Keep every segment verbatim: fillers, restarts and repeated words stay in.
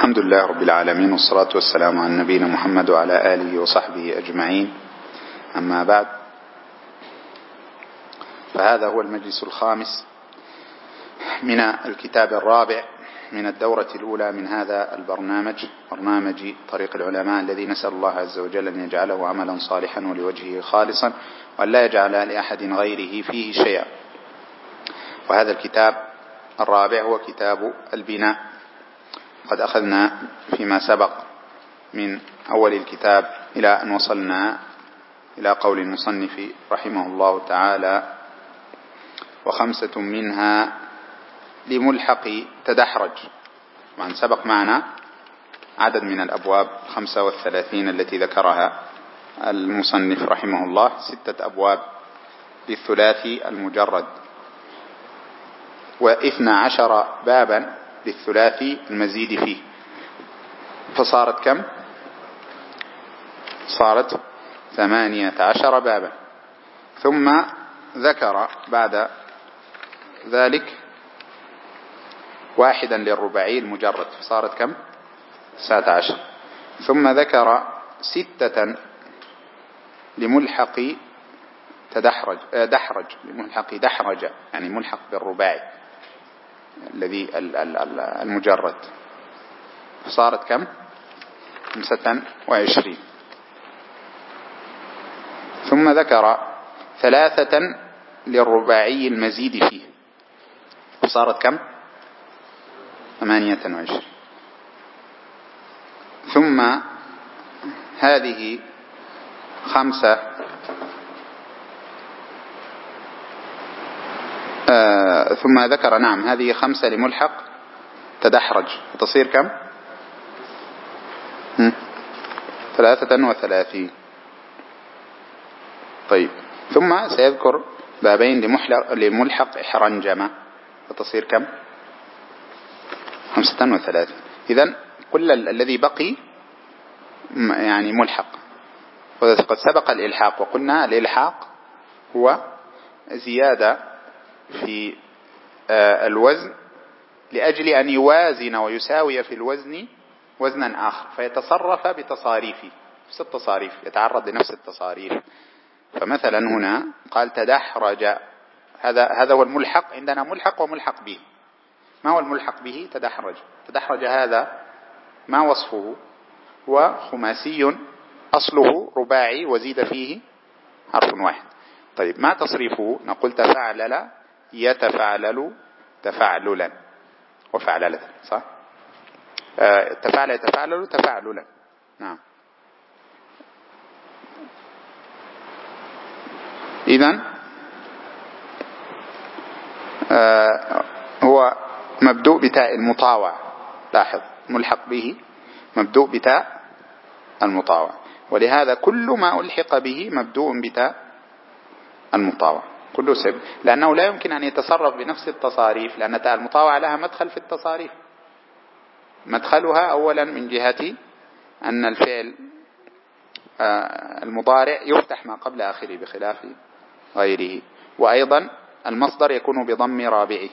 الحمد لله رب العالمين، والصلاة والسلام على نبينا محمد وعلى آله وصحبه أجمعين. أما بعد، فهذا هو المجلس الخامس من الكتاب الرابع من الدورة الأولى من هذا البرنامج، برنامج طريق العلماء، الذي نسأل الله عز وجل أن يجعله عملا صالحا ولوجهه خالصا، وأن لا يجعل لأحد غيره فيه شيئا. وهذا الكتاب الرابع هو كتاب البناء. قد أخذنا فيما سبق من أول الكتاب إلى أن وصلنا إلى قول المصنف رحمه الله تعالى: وخمسة منها لملحق تدحرج. طبعا سبق معنا عدد من الأبواب خمسة والثلاثين التي ذكرها المصنف رحمه الله، ستة أبواب للثلاثي المجرد، واثنى عشر بابا للثلاثي المزيد فيه، فصارت كم؟ صارت ثمانية عشر بابا. ثم ذكر بعد ذلك واحدا للرباعي المجرد، فصارت كم؟ تسعة عشر. ثم ذكر ستة لملحق تدحرج دحرج لملحق دحرج، يعني ملحق بالرباعي الذي المجرد، فصارت كم؟ خمسة وعشرين. ثم ذكر ثلاثة للرباعي المزيد فيه، فصارت كم؟ ثمانية وعشرين. ثم هذه خمسة آه ثم ذكر نعم هذه خمسة لملحق تدحرج، تصير كم؟ ثلاثة وثلاثين. طيب، ثم سيذكر بابين لملحق حرنجمة، فتصير كم؟ خمسة وثلاثين. إذن كل الذي بقي يعني ملحق. وقد سبق الإلحاق، وقلنا الإلحاق هو زيادة في الوزن لأجل أن يوازن ويساوي في الوزن وزنا آخر، فيتصرف بتصاريفه، نفس التصاريف، يتعرض لنفس التصاريف. فمثلا هنا قال تدحرج، هذا هذا هو الملحق عندنا، ملحق وملحق به. ما هو الملحق به؟ تدحرج. تدحرج هذا ما وصفه؟ هو خماسي أصله رباعي وزيد فيه حرف واحد. طيب، ما تصريفه؟ نقول تفعلل يتفعلل تفعللا وفعللة، صح؟ آه تفعل يتفعلل تفعللا. نعم. إذن آه هو مبدوء بتاء المطاوع. لاحظ، ملحق به مبدوء بتاء المطاوع، ولهذا كل ما ألحق به مبدوء بتاء المطاوع كله سبب، لأنه لا يمكن أن يتصرف بنفس التصاريف، لأن تاء المطاوع لها مدخل في التصاريف. مدخلها أولا من جهة أن الفعل المضارع يفتح ما قبل آخره بخلاف غيره، وأيضا المصدر يكون بضم رابعه،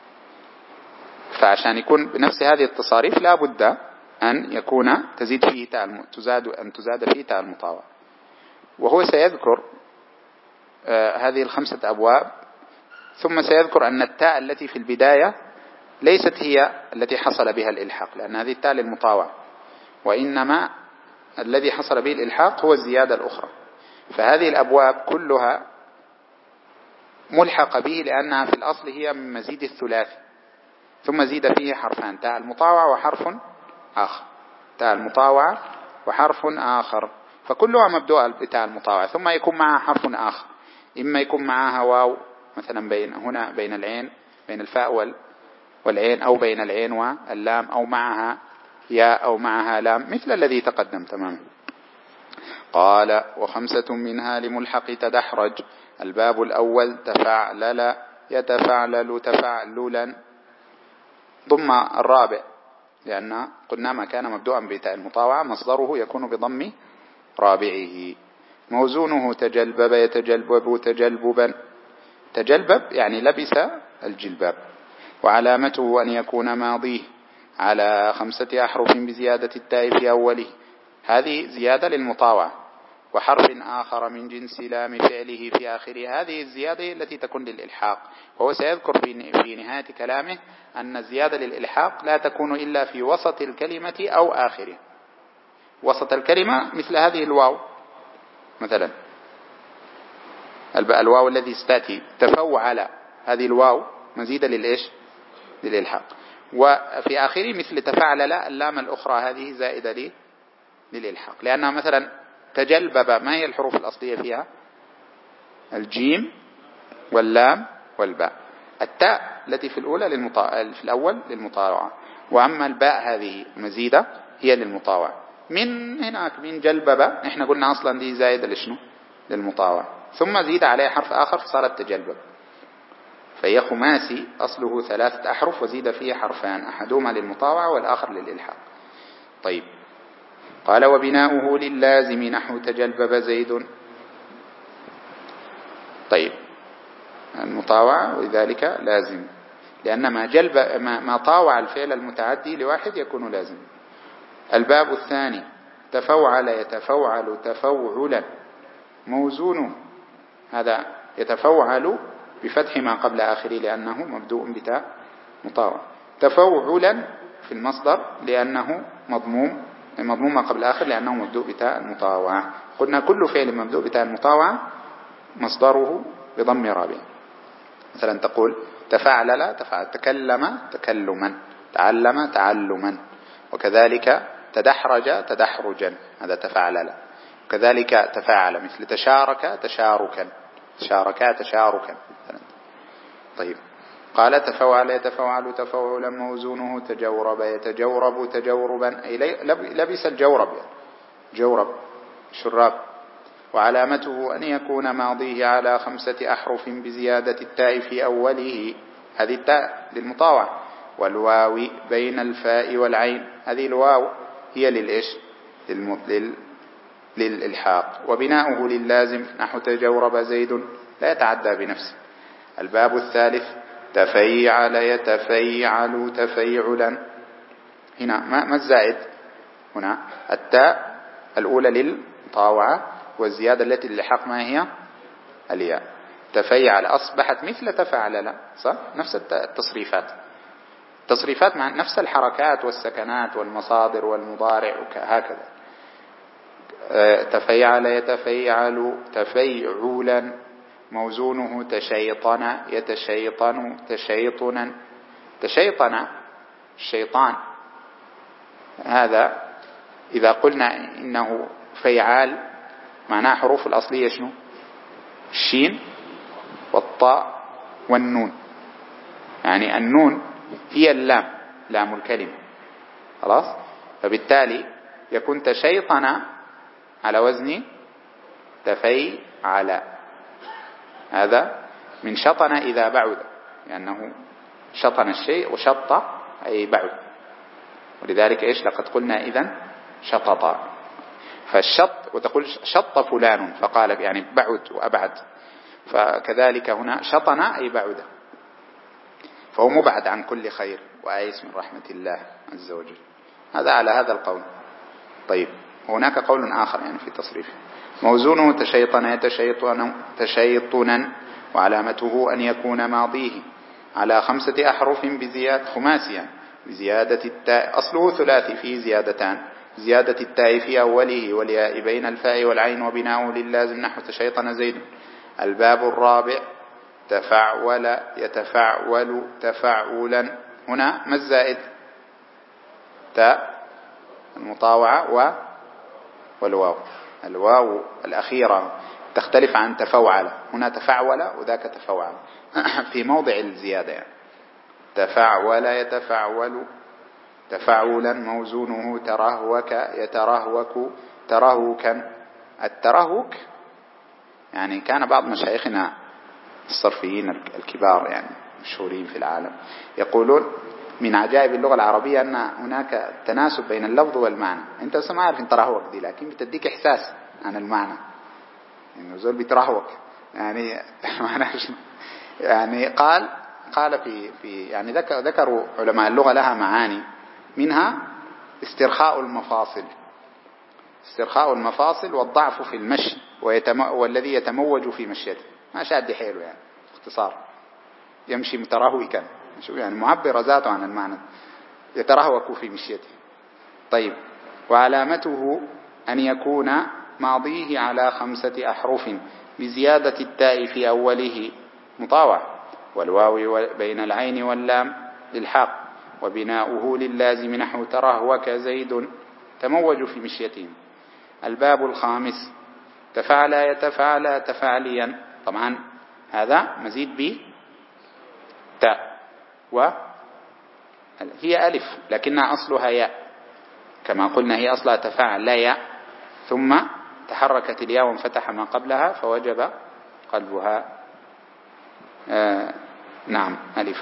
فعشان يكون بنفس هذه التصاريف لا بد أن يكون تزيد فيه تاء تزاد أن تزاد فيه تاء المطاوع. وهو سيذكر آه هذه الخمسة أبواب، ثم سيذكر أن التاء التي في البداية ليست هي التي حصل بها الإلحاق، لأن هذه التاء للمطاوع، وإنما الذي حصل به الإلحاق هو الزيادة الأخرى. فهذه الأبواب كلها ملحق به، لأنها في الأصل هي من مزيد الثلاثي، ثم زيد فيه حرفان، تاء المطاوع وحرف آخر، تاء المطاوع وحرف آخر، فكلها مبدوءة بتاء المطاوع، ثم يكون معها حرف آخر، إما يكون معها واو مثلا بين هنا بين العين بين الفاء والعين، أو بين العين واللام، أو معها ياء أو معها لام، مثل الذي تقدم تماما. قال: وخمسة منها لملحق تدحرج. الباب الأول تفعلل يتفعلل تفعللا، ضم الرابع، لأن قلنا ما كان مبدوءا بتاء المطاوعة مصدره يكون بضم رابعه. موزونه تجلبب يتجلبب تجلببا. تجلبب يعني لبس الجلباب، وعلامته أن يكون ماضيه على خمسة أحرف بزيادة التاء في أوله، هذه زيادة للمطاوعة. وحرف آخر من جنس لام فعله في آخره، هذه الزيادة التي تكون للإلحاق. وهو سيذكر في نهاية كلامه أن الزيادة للإلحاق لا تكون إلا في وسط الكلمة أو آخره. وسط الكلمة مثل هذه الواو مثلا، الواو الذي ستأتي تفوعل، هذه الواو مزيدة للإيش؟ للإلحاق. وفي آخره مثل تفعلل، اللام الأخرى هذه زائدة لي للإلحاق، لأنها مثلا تجلبب، ما هي الحروف الأصلية فيها؟ الجيم واللام والباء. التاء التي في الأولى للمطا... في الأول للمطاوعة، وأما الباء هذه مزيدة هي للمطاوعة. من هناك من جلبب احنا قلنا أصلا دي زائدة لشنو؟ للمطاوعة، ثم زيد عليه حرف آخر فصارت تجلبب. فهي خماسي أصله ثلاثة أحرف وزيد فيه حرفان، أحدهما للمطاوعة والآخر للإلحاق. طيب، قال وبناؤه للازم نحو تجلبب زيد. طيب، المطاوعة ولذلك لازم، لأن ما جلب ما, ما طاوع الفعل المتعدي لواحد يكون لازم. الباب الثاني تفوعل يتفوعل تفوعلا موزونه، هذا يتفوعل بفتح ما قبل آخره لأنه مبدوء بتاء مطاوع. تفوعلا في المصدر لأنه مضموم، مضموم ما قبل آخر لأنه مبدوء بتاء المطاوعة. قلنا كل فعل مبدوء بتاء المطاوعة مصدره بضم رابع. مثلا تقول تفعلل تفعل، تكلم تكلما، تعلم تعلما، وكذلك تدحرج تدحرجا، هذا تفعلل. وكذلك تفاعل مثل تشارك تشاركا، تشاركا تشاركا. طيب، قال تفوعل يتفوعل تفوعلا موزونه تجورب يتجورب تجوربا، أي لبس الجورب يعني جورب شراب. وعلامته أن يكون ماضيه على خمسة أحرف بزيادة التاء في أوله، هذه التاء للمطاوعة. والواو بين الفاء والعين، هذه الواو هي للإيش؟ للمطلل للإلحاق. وبناؤه للازم نحو تجورب زيد، لا يتعدى بنفسه. الباب الثالث تفيعل يتفيعل تفيعلا، هنا ما الزائد؟ هنا التاء الأولى للمطاوعة، والزيادة التي للحق ما هي؟ الياء. تفيعل أصبحت مثل تفعلل، صح؟ نفس التصريفات، تصريفات مع نفس الحركات والسكنات والمصادر والمضارع هكذا. تفيعل يتفيعل تفيعولا موزونه تشيطن يتشيطن تشيطنا. تشيطن الشيطان، هذا إذا قلنا إنه فيعال معناه حروف الأصلية شنو؟ الشين والطاء والنون، يعني النون هي اللام، لام الكلمة، خلاص. فبالتالي يكون تشيطن على وزن تفيعل، هذا من شطن إذا بعد، لأنه شطن الشيء وشط أي بعد، ولذلك إيش لقد قلنا إذن شطط. فالشط، وتقول شط فلان فقال يعني بعد وأبعد، فكذلك هنا شطن أي بعد، فهو مبعد عن كل خير وآيس من رحمة الله عز وجل. هذا على هذا القول. طيب، هناك قول آخر يعني في تصريفه. موزونه تشيطن يتشيطن تشيطنا، وعلامته أن يكون ماضيه على خمسة أحرف بزيادة خماسيا بزيادة التاء، أصله ثلاثي فيه زيادتان، زيادة التاء في أوله والياء بين الفاء والعين. وبناؤه للازم نحو تشيطن زيد. الباب الرابع تفعول يتفعول تفعولا، هنا ما الزائد؟ تاء المطاوعة و والواو، الواو الأخيرة تختلف عن تفوعل، هنا تفعول وذاك تفوعل في موضع الزيادة يعني. تفعول يتفعول تفعولا موزونه ترهوك يترهوك ترهوكا. الترهوك يعني كان بعض مشايخنا الصرفيين الكبار يعني مشهورين في العالم يقولون من عجائب اللغة العربية أن هناك تناسب بين اللفظ والمعنى. أنت أصلا ما عارف أنت ترهوك دي، لكن بتديك إحساس عن المعنى، يعني زول بيترهوك يعني معناه شنو؟ يعني قال قال في في يعني ذكروا علماء اللغة لها معاني منها استرخاء المفاصل، استرخاء المفاصل والضعف في المشي ويتم... والذي يتموج في مشيته، ما شاد حيله يعني اختصار، يمشي مترهوكا، شو يعني معبر ذاته عن المعنى، يترهوك في مشيته. طيب، وعلامته أن يكون ماضيه على خمسة أحرف بزيادة التاء في أوله مطاوع، والواو بين العين واللام للحاق، وبناؤه للازم نحو ترهوك زيد تموج في مشيته. الباب الخامس تفعل يتفعل تفعليا، طبعا هذا مزيد ب تاء، وهي ألف لكنها أصلها ياء، كما قلنا هي أصلها تفعل لا ياء، ثم تحركت الياء وانفتح ما قبلها فوجب قلبها آه نعم ألف.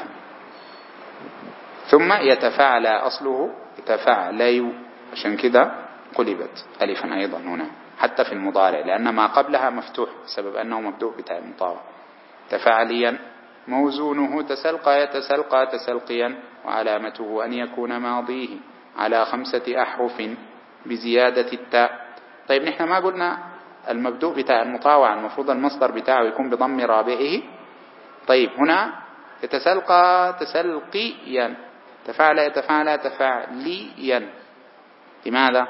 ثم يتفعل أصله يتفعل، عشان كده قلبت ألفا أيضا هنا حتى في المضارع، لأن ما قبلها مفتوح بسبب أنه مبدوء بتاء المطاوع. تفعليا موزونه تسلقى يتسلقى تسلقيا، وعلامته أن يكون ماضيه على خمسة أحرف بزيادة التاء. طيب نحن ما قلنا المبدوء بتاء المطاوع المفروض المصدر بتاعه يكون بضم رابعه؟ طيب هنا يتسلقى تسلقيا، تفعل يتفعل تفعليا، لماذا؟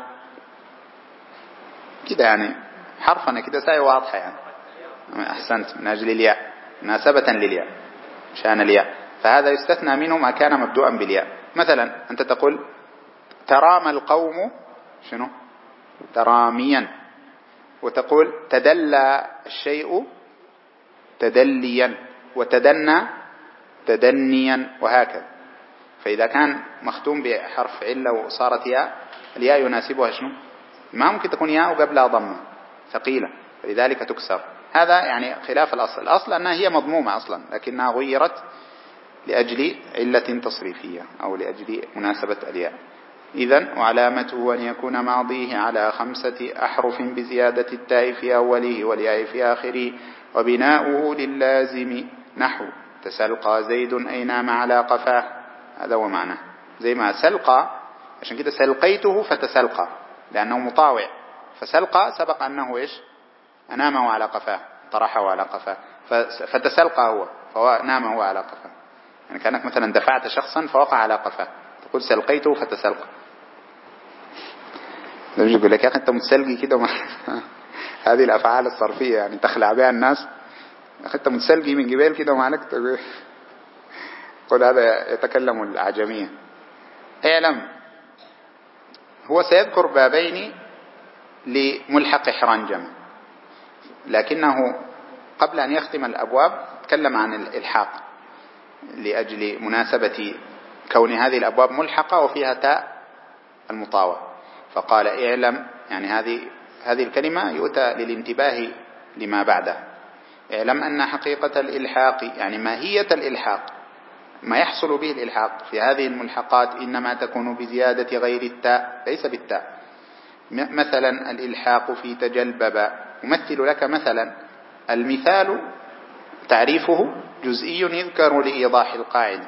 كده يعني حرفنا كده ساي واضحة يعني. أحسنت، من أجل الياء، مناسبة للياء، شان الياء، فهذا يستثنى منه ما كان مبدوءا بالياء. مثلا أنت تقول ترامى القوم شنو؟ تراميا، وتقول تدلى الشيء تدليا، وتدنى تدنيا، وهكذا. فإذا كان مختوم بحرف علة وصارت ياء، الياء يناسبها شنو؟ ما ممكن تكون ياء وقبلها ضمة ثقيلة، فلذلك تكسر. هذا يعني خلاف الأصل، الأصل أنها هي مضمومة أصلا لكنها غيرت لأجل علة تصريفية أو لأجل مناسبة الياء. إذن وعلامته أن يكون ماضيه على خمسة أحرف بزيادة التاء في أوله والياء في آخره، وبناؤه للازم نحو تسلقى زيد أي نام على قفاه، هذا هو معناه. زي ما سلقى، عشان كده سلقيته فتسلقى لأنه مطاوع، فسلقى سبق أنه إيش؟ أنامه على قفاه، طرحه على قفاه، فتسلقى هو، فهو نام هو على قفاه. يعني كأنك مثلا دفعت شخصا فوقع على قفاه، تقول سلقيته فتسلقى. ده مش يقول لك يا أخي أنت متسلقي كده هذه الأفعال الصرفية يعني تخلع بها الناس، يا أخي أنت متسلقي من قبل كده ومعلك قل هذا يتكلم الأعجمية. اعلم هو سيذكر بابين لملحق إحران جمع، لكنه قبل أن يختم الأبواب تكلم عن الإلحاق لأجل مناسبة كون هذه الأبواب ملحقة وفيها تاء المطاوع، فقال اعلم، يعني هذه هذه الكلمة يؤتى للانتباه لما بعده. اعلم أن حقيقة الإلحاق يعني ماهية الإلحاق، ما يحصل به الإلحاق في هذه الملحقات إنما تكون بزيادة غير التاء ليس بالتاء. مثلا الإلحاق في تجلبب، أمثل لك مثلا، المثال تعريفه جزئي يذكر لإيضاح القاعدة،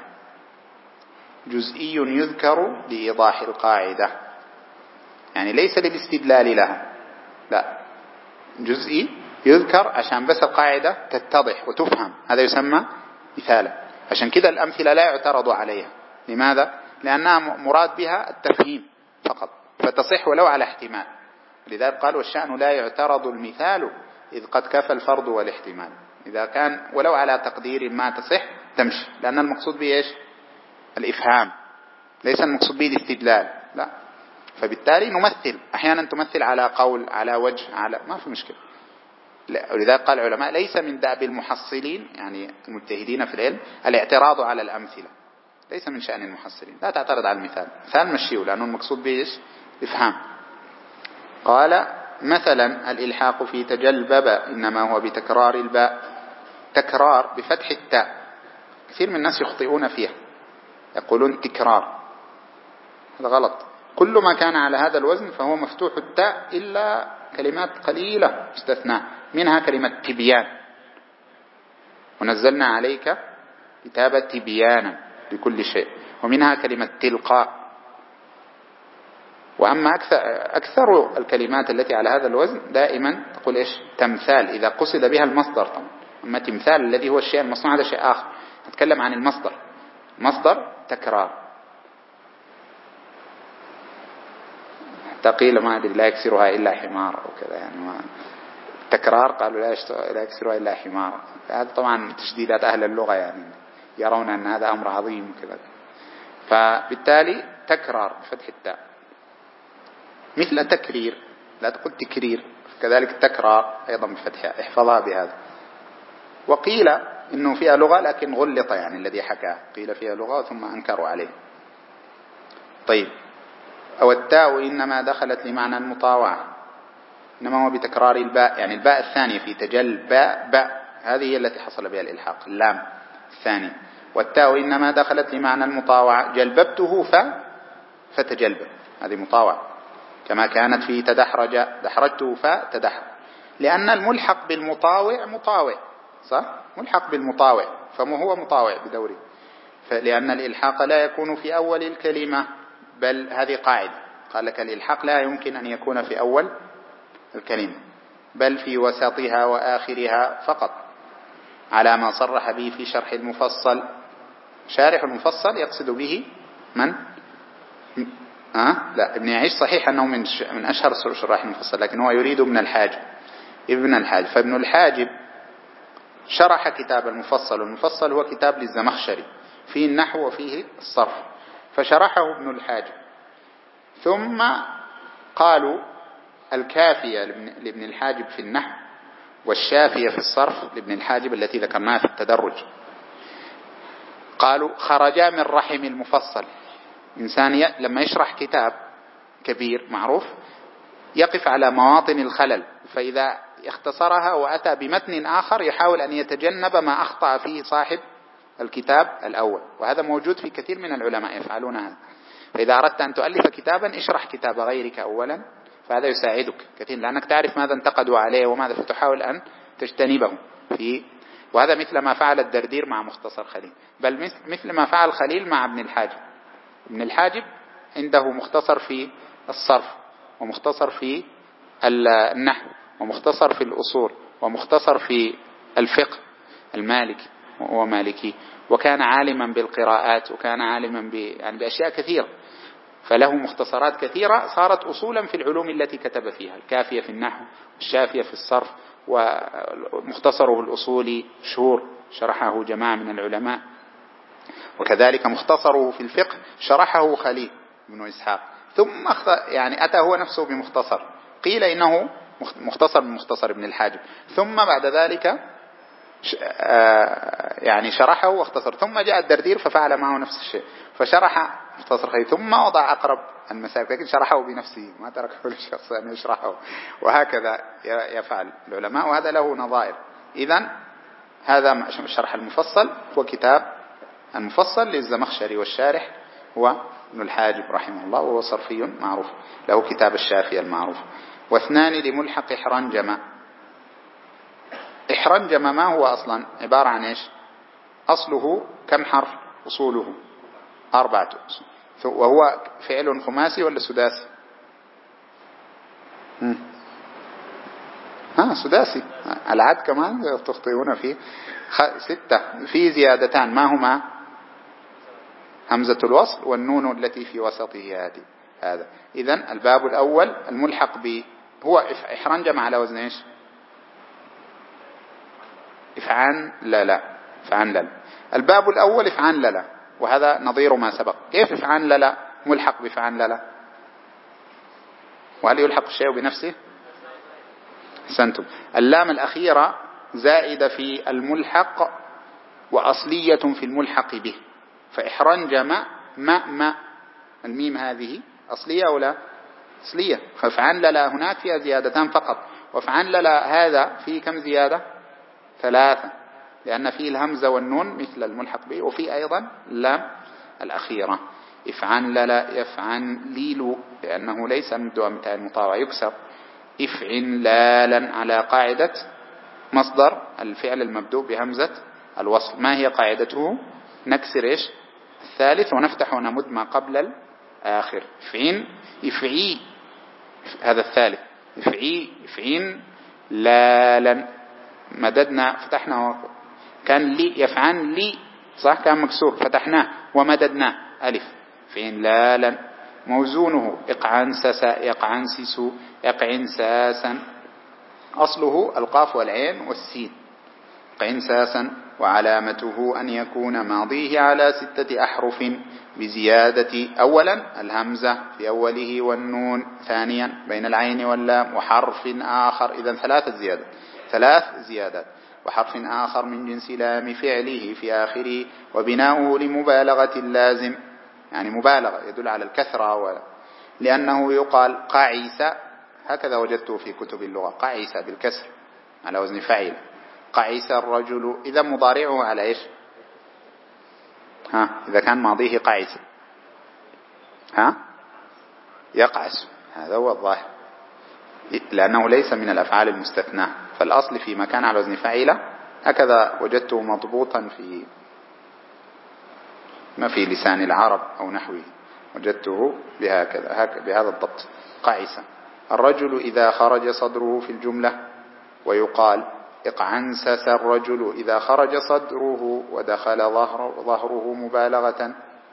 جزئي يذكر لإيضاح القاعدة، يعني ليس للاستدلال لها، لا، جزئي يذكر عشان بس القاعدة تتضح وتفهم، هذا يسمى مثالا. عشان كده الأمثلة لا يعترض عليها، لماذا؟ لأنها مراد بها التفهيم فقط، فتصح ولو على احتمال. لذلك قال والشأن لا يعترض المثال إذ قد كفى الفرض والاحتمال، إذا كان ولو على تقدير ما تصح تمشي، لأن المقصود به إيش؟ الإفهام، ليس المقصود به الاستدلال، لا. فبالتالي نمثل، أحيانا تمثل على قول، على وجه، على ما في مشكلة. ولذلك قال العلماء ليس من دأب المحصلين يعني المجتهدين في العلم الاعتراض على الأمثلة، ليس من شأن المحصلين، لا تعترض على المثال، مثال مشيه لأنه المقصود به إيش؟ إفهام. قال مثلا الإلحاق في تجلبب إنما هو بتكرار الباء، تكرار بفتح التاء، كثير من الناس يخطئون فيها يقولون تكرار، هذا غلط. كل ما كان على هذا الوزن فهو مفتوح التاء إلا كلمات قليلة استثناء، منها كلمة تبيان، ونزلنا عليك كتاب تبيانا لكل شيء، ومنها كلمة تلقاء، وأما أكثر, أكثر الكلمات التي على هذا الوزن دائما تقول إيش؟ تمثال، إذا قصد بها المصدر طبعا. أما تمثال الذي هو الشيء المصنوع هذا شيء آخر، نتكلم عن المصدر. مصدر تكرار. قيل ما أدري لا يكسرها إلا حمار أو كذا، يعني ما تكرار قالوا لا يكسرها إلا حمار. هذا طبعا تشديدات أهل اللغة، يعني يرون أن هذا أمر عظيم كذا. فبالتالي تكرار بفتح التاء، مثل تكرير، لا تقول تكرير، كذلك تكرار أيضا بفتحها، احفظها بهذا. وقيل إنه فيها لغة لكن غلط، يعني الذي حكى قيل فيها لغة ثم أنكروا عليه. طيب، أو التاء إنما دخلت لمعنى المطاوعة، إنما هو بتكرار الباء، يعني الباء الثانية في تجل باء باء، هذه هي التي حصل بها الإلحاق، اللام الثاني. والتاء إنما دخلت لمعنى المطاوعة، جلببته ف فتجلب، هذه مطاوعة، كما كانت في تدحرج دحرجته فتدحرج، لأن الملحق بالمطاوع مطاوع، صح؟ ملحق بالمطاوع فما هو مطاوع بدوره، لأن الإلحاق لا يكون في أول الكلمة، بل هذه قاعدة قال لك الإلحاق لا يمكن أن يكون في أول الكلمة، بل في وسطها وآخرها فقط، على ما صرح به في شرح المفصل. شارح المفصل يقصد به من؟ أه؟ لا، ابن يعيش صحيح أنه من من أشهر شراح المفصل، لكن هو يريد ابن الحاجب. ابن الحاجب فابن الحاجب شرح كتاب المفصل، والمفصل هو كتاب للزمخشري فيه النحو وفيه الصرف، فشرحه ابن الحاجب. ثم قالوا الكافية لابن الحاجب في النحو والشافية في الصرف لابن الحاجب التي ذكرناها في التدرج، قالوا خرجا من رحم المفصل. إنسان لما يشرح كتاب كبير معروف يقف على مواطن الخلل، فإذا اختصرها وأتى بمتن آخر يحاول أن يتجنب ما أخطأ فيه صاحب الكتاب الأول، وهذا موجود في كثير من العلماء يفعلون هذا. فإذا أردت أن تؤلف كتابا اشرح كتاب غيرك أولا، فهذا يساعدك كثير، لأنك تعرف ماذا انتقدوا عليه وماذا، فتحاول أن تجتنبه في. وهذا مثل ما فعل الدردير مع مختصر خليل، بل مثل ما فعل خليل مع ابن الحاجب. ابن الحاجب عنده مختصر في الصرف، ومختصر في النحو، ومختصر في الأصول، ومختصر في الفقه المالكي، وهو مالكي، وكان عالما بالقراءات، وكان عالما ب... يعني بأشياء كثيرة، فله مختصرات كثيرة صارت أصولا في العلوم التي كتب فيها، الكافية في النحو، والشافية في الصرف، ومختصره الأصولي شهور شرحه جماعة من العلماء، وكذلك مختصره في الفقه شرحه خليل بن إسحاق، ثم يعني أتى هو نفسه بمختصر، قيل إنه مختصر من مختصر ابن الحاجب، ثم بعد ذلك يعني شرحه واختصر، ثم جاء الدردير ففعل معه نفس الشيء، فشرح مختصر خليل ثم وضع أقرب المسائل، لكن شرحه بنفسه ما تركه للشخص أن يشرحه، وهكذا يفعل العلماء، وهذا له نظائر. إذن هذا شرح المفصل هو كتاب المفصل للزمخشري، والشارح هو ابن الحاجب رحمه الله، وهو صرفي معروف له كتاب الشافية المعروف. واثنان لملحق إحرنجم. إحرنجم ما هو أصلا؟ عبارة عن إيش؟ أصله كم حرف؟ أصوله أربعة، وهو فعل خماسي ولا سداسي؟ ها سداسي، العد كمان تخطئون فيه ستة، في زيادتان، ما هما؟ همزة الوصل والنون التي في وسطه هذه هذا. إذن الباب الأول الملحق ب هو إحرنجم على وزن إيش؟ إفعان لا لا إفعان لا لا. الباب الأول إفعان لا لا، وهذا نظير ما سبق. كيف إفعان لا لا ملحق بإفعان لا لا؟ وهل يلحق الشيء بنفسه؟ سنتم. اللام الأخيرة زائدة في الملحق وأصلية في الملحق به، فإحرنجم ما ما الميم هذه أصلية أو لا؟ أصلية. فإفعان لا لا هناك فيها زيادتان فقط، وإفعان لا لا هذا فيه كم زيادة؟ ثلاثة، لأن فيه الهمزة والنون مثل الملحق به، وفيه أيضا اللام الأخيرة. إفعان لا لا يفعن ليلو، لأنه ليس من دوامتها المطاوع يكسر. إفعن لالا على قاعدة مصدر الفعل المبدوء بهمزة الوصل. ما هي قاعدته؟ نكسر إيش؟ الثالث ونفتح ونمد ما قبل آخر. إفعين إفعي هذا الثالث. إفعي إفعين لالا مددنا فتحنا كان لي يفعن لي صح كان مكسور فتحناه ومددناه ألف. إفعين لالا موزونه إقعنسس يقعنسس يقعنساسا أصله القاف والعين والسين قعنساسا. وعلامته أن يكون ماضيه على ستة أحرف بزيادة أولا الهمزة في أوله والنون ثانيا بين العين واللام وحرف آخر. إذن ثلاث زيادات ثلاث زيادات وحرف آخر من جنس لام فعله في آخره. وبناؤه لمبالغة اللازم يعني مبالغة يدل على الكثرة و... لأنه يقال قعيس هكذا وجدته في كتب اللغة قعيس بالكسر على وزن فعيل قعيس الرجل. إذا مضارعه على إيش؟ ها إذا كان ماضيه قعيس ها يقعس هذا هو الظاهر لأنه ليس من الأفعال المستثناة. فالأصل في مكان على وزن فعيلة هكذا وجدته مضبوطا في ما في لسان العرب أو نحوه وجدته بهكذا بهذا الضبط قعيس الرجل إذا خرج صدره في الجملة. ويقال اقعنسس الرجل إذا خرج صدره ودخل ظهر ظهره مبالغة.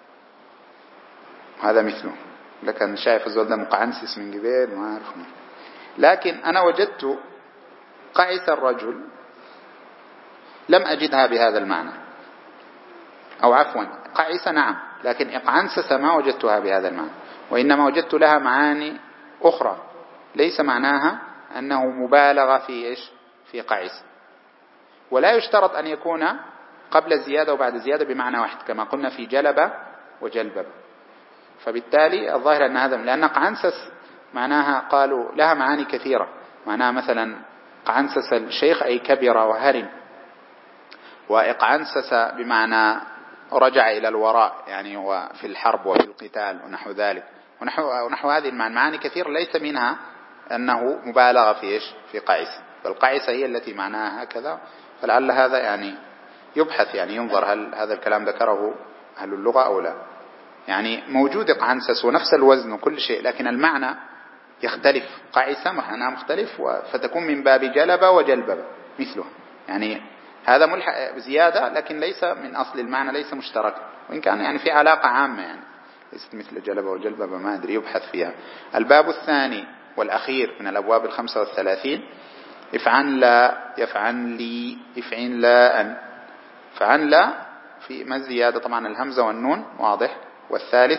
هذا مثله لكن شايف الزول ده مقعنسس من قبل ما أعرف. لكن أنا وجدت قعس الرجل لم أجدها بهذا المعنى أو عفوا قعس نعم لكن اقعنسس ما وجدتها بهذا المعنى وإنما وجدت لها معاني أخرى ليس معناها أنه مبالغة في إيش في قعس. ولا يشترط أن يكون قبل زيادة وبعد زيادة بمعنى واحد كما قلنا في جلب وجلبب. فبالتالي الظاهر أن هذا لأن قعنسس معناها قالوا لها معاني كثيرة. معناها مثلا قعنسس الشيخ أي كبر وهرم. وإقعنسس بمعنى رجع إلى الوراء يعني هو في الحرب وفي القتال ونحو ذلك ونحو, ونحو هذه المعاني معاني كثير ليس منها أنه مبالغة في إيش في قعس. فالقعسة هي التي معناها هكذا. فلعل هذا يعني يبحث يعني ينظر هل هذا الكلام ذكره أهل اللغة أو لا. يعني موجود قعنسس ونفس الوزن وكل شيء لكن المعنى يختلف. قعسة معناه مختلف فتكون من باب جلب وجلبب مثله يعني هذا ملحق زيادة لكن ليس من أصل المعنى ليس مشترك وإن كان يعني في علاقة عامة يعني ليست مثل جلب وجلبب ما أدري يبحث فيها. الباب الثاني والأخير من الأبواب الخمسة والثلاثين افعن لا يفعن لي افعن لا أن. فعن لا في ما الزيادة طبعا الهمزة والنون واضح. والثالث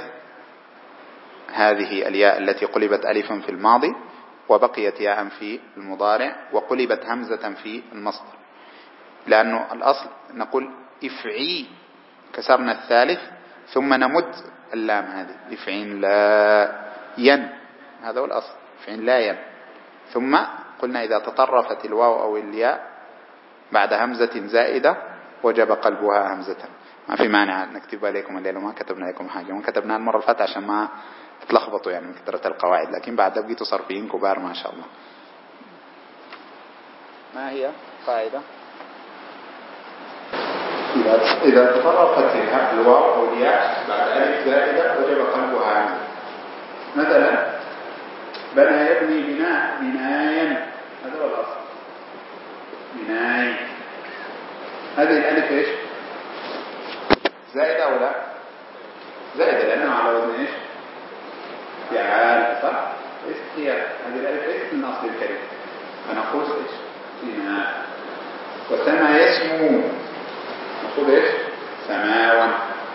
هذه الياء التي قلبت ألفا في الماضي وبقيت ياء في المضارع وقلبت همزة في المصدر. لأنه الأصل نقول افعي كسرنا الثالث ثم نمد اللام هذه افعن لا ين هذا هو الأصل افعن لا ين. ثم قلنا إذا تطرفت الواو أو الياء بعد همزة زائدة وجب قلبها همزة. ما في مانع نكتب عليكم الليلة ما كتبنا لكم حاجة وما كتبنا المرة الفاتحة عشان ما تلخبطوا يعني من كثرة القواعد لكن بعد بقيتوا صرفيين كبار ما شاء الله. ما هي قاعدة إذا تطرفت الواو أو الياء بعد ألف زائدة وجب قلبها همزة. مثلا بنى يبني بناء بنايا هذا هو الأصل بناي. هذه الألف إيش زائدة أو لا زائدة لأنها على وزن إيش فعال صح استياء. هذه الألف إيش من أصل الكلمة فنقول إيش بناء. وسما يسمو نقول إيش سماوا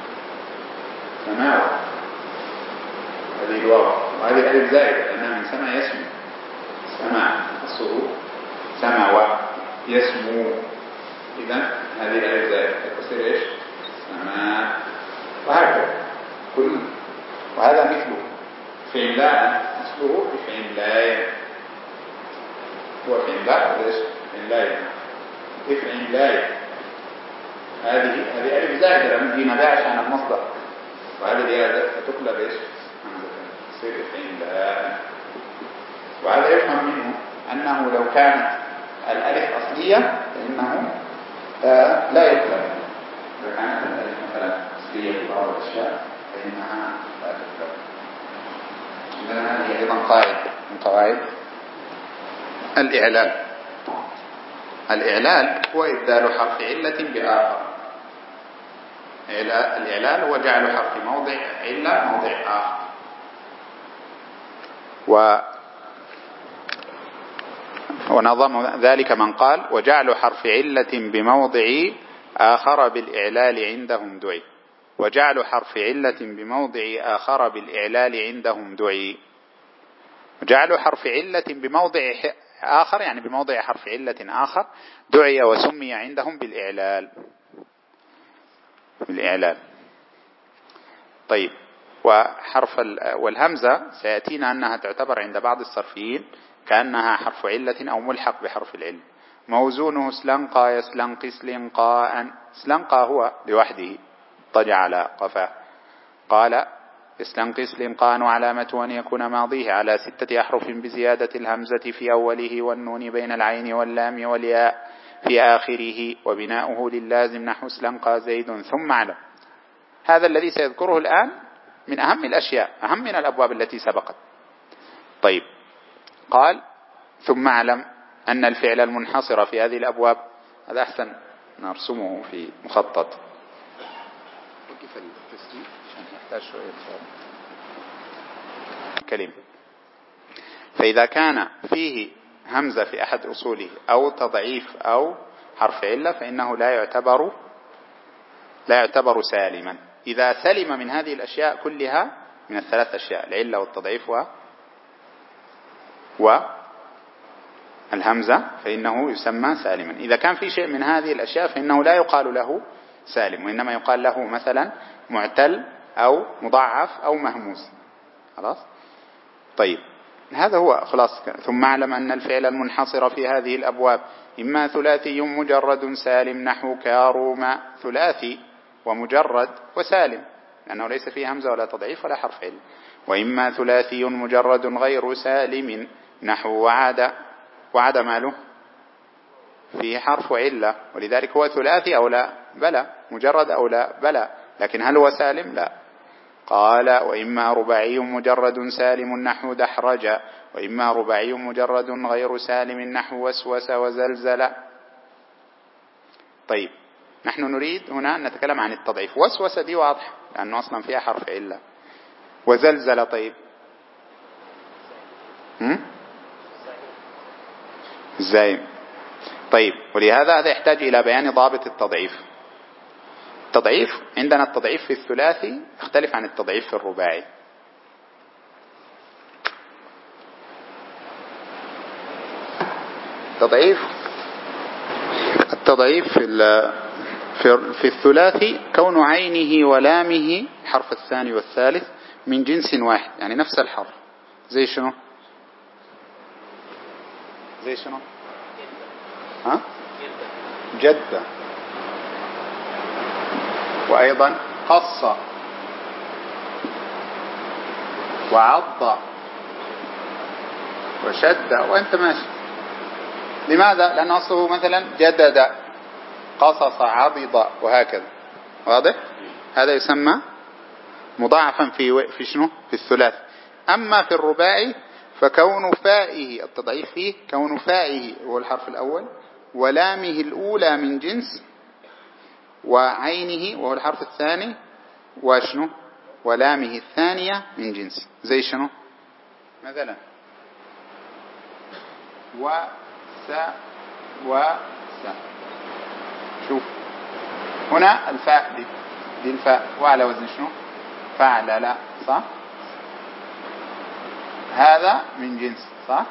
سماوا هذه الواو وهذه الألف زائدة لأنها من سما يسمو سما الصهور سماوا يسمو. إذن هذه الألف زائدة تصير إيش سماء وهكذا كل. وهذا مثله فعل لا أصله بفعل لا هو فعل لا إيش فعل لا افعل لا هذه هذه ألف زائدة لأن دي نباع عشان المصدر وهذه زيادة فتقلب إيش تصير افعل لا. وهذا يفهم منه أنه لو كانت الألف أصلية فإنه آه لا يقلب. إذا كانت الألف مثلا أصلية في بعض الأشياء فإنها لا تقلب. هذه أيضا قاعدة من قواعد الإعلال. الإعلال هو إبدال حرف علة بآخر. الإعلال هو جعل حرف موضع علة موضع آخر. و ونظم ذلك من قال وجعل حرف علة بموضع آخر بالإعلال عندهم دعي. وجعل حرف علة بموضع آخر بالإعلال عندهم دعي. وجعل حرف علة بموضع آخر يعني بموضع حرف علة آخر دعي وسمي عندهم بالإعلال. بالإعلال. طيب، وحرف والهمزة سيأتينا أنها تعتبر عند بعض الصرفيين كأنها حرف علة أو ملحق بحرف العلة. موزونه سلنقى يسلنقي سلنقاء. سلنقى هو لوحده طجع على قفاه. قال يسلنقي سلنقاء وعلامة أن يكون ماضيه على ستة أحرف بزيادة الهمزة في أوله والنون بين العين واللام والياء في آخره وبناؤه للازم نحو سلنقى زيد ثم علم. هذا الذي سيذكره الآن من أهم الأشياء، أهم من الأبواب التي سبقت. طيب، قال ثم علم أن الفعل المنحصر في هذه الأبواب، هذا أحسن نرسمه في مخطط. وكيف التسجيل عشان يحتاج شوية كلمة. فإذا كان فيه همزة في أحد أصوله أو تضعيف أو حرف علة فإنه لا يعتبر لا يعتبر سالما. إذا سلم من هذه الأشياء كلها، من الثلاث أشياء العلة والتضعيف و والهمزة، فإنه يسمى سالما. إذا كان في شيء من هذه الأشياء فإنه لا يقال له سالم، وإنما يقال له مثلا معتل أو مضاعف أو مهموس. خلاص. طيب، هذا هو خلاص. ثم اعلم أن الفعل المنحصر في هذه الأبواب إما ثلاثي مجرد سالم نحو كاروما. ثلاثي ومجرد وسالم لأنه ليس فيه همزة ولا تضعيف ولا حرف علة. وإما ثلاثي مجرد غير سالم نحو وعد. وعد ماله فيه حرف علة، ولذلك هو ثلاثي أو لا؟ بلى. مجرد أو لا؟ بلى. لكن هل هو سالم؟ لا. قال وإما رباعي مجرد سالم نحو دحرج. وإما رباعي مجرد غير سالم نحو وسوس وزلزل. طيب، نحن نريد هنا أن نتكلم عن التضعيف. وسوس دي واضح لأنه أصلا فيها حرف علة. وزلزل طيب هم؟ ازاي؟ طيب، ولهذا هذا يحتاج إلى بيان ضابط التضعيف. التضعيف عندنا التضعيف في الثلاثي يختلف عن التضعيف في الرباعي. التضعيف التضعيف في في في الثلاثي كون عينه ولامه حرف الثاني والثالث من جنس واحد، يعني نفس الحرف. زي شنو؟ زي شنو؟ ها؟ جدة. وأيضا قص وعض وشد وأنت ماشي. لماذا؟ لأن أصله مثلا جدد قصص عضض وهكذا. واضح؟ هذا يسمى مضاعفا في في شنو؟ في الثلاث. أما في الرباعي فكون فائه التضعيف فيه كون فائه هو الحرف الأول ولامه الأولى من جنس وعينه وهو الحرف الثاني وشنو ولامه الثانية من جنس. زي شنو مثلا وس وس. شوف هنا الفاء دي دي الفاء وعلى وزن شنو فعل. لا صح؟ هذا من جنس صح،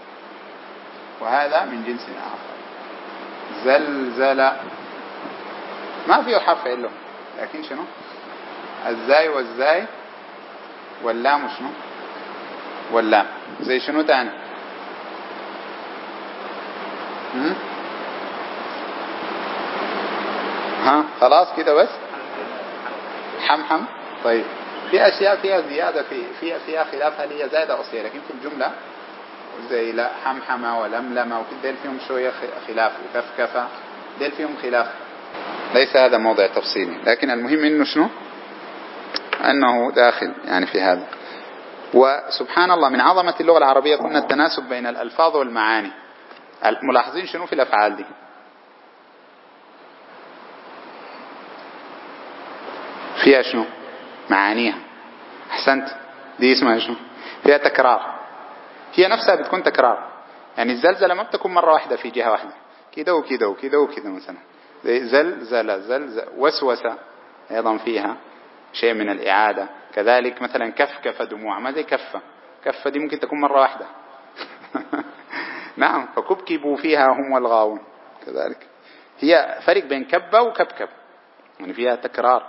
وهذا من جنس آخر. زلزل ما فيه حرف علة، لكن شنو الزاي والزاي واللام شنو واللام. زي شنو تاني؟ هم؟ ها خلاص كده بس. حمحم. طيب، في أشياء فيها زيادة في فيها فيها خلاف هل هي زائدة أو أصلية، لكن في الجملة زي لا حمحمة ولملمة وكده فيهم شوية خلاف. وكفكفة ديل فيهم خلاف. ليس هذا موضع تفصيلي، لكن المهم إنه شنو أنه داخل يعني في هذا. وسبحان الله من عظمة اللغة العربية قلنا التناسب بين الألفاظ والمعاني. ملاحظين شنو في الأفعال دي؟ فيها شنو؟ معانيها. أحسنت. دي اسمها شنو؟ فيها تكرار. هي نفسها بتكون تكرار. يعني الزلزلة ما بتكون مرة واحدة في جهة واحدة، كده وكده وكده وكده مثلا. زلزلة زلزل وسوسة أيضا فيها شيء من الإعادة. كذلك مثلا كفكف دموع، ما زي كفة. كفة دي ممكن تكون مرة واحدة. نعم. فكبكبوا فيها هم والغاوون كذلك. هي فرق بين كبة وكبكب، يعني فيها تكرار.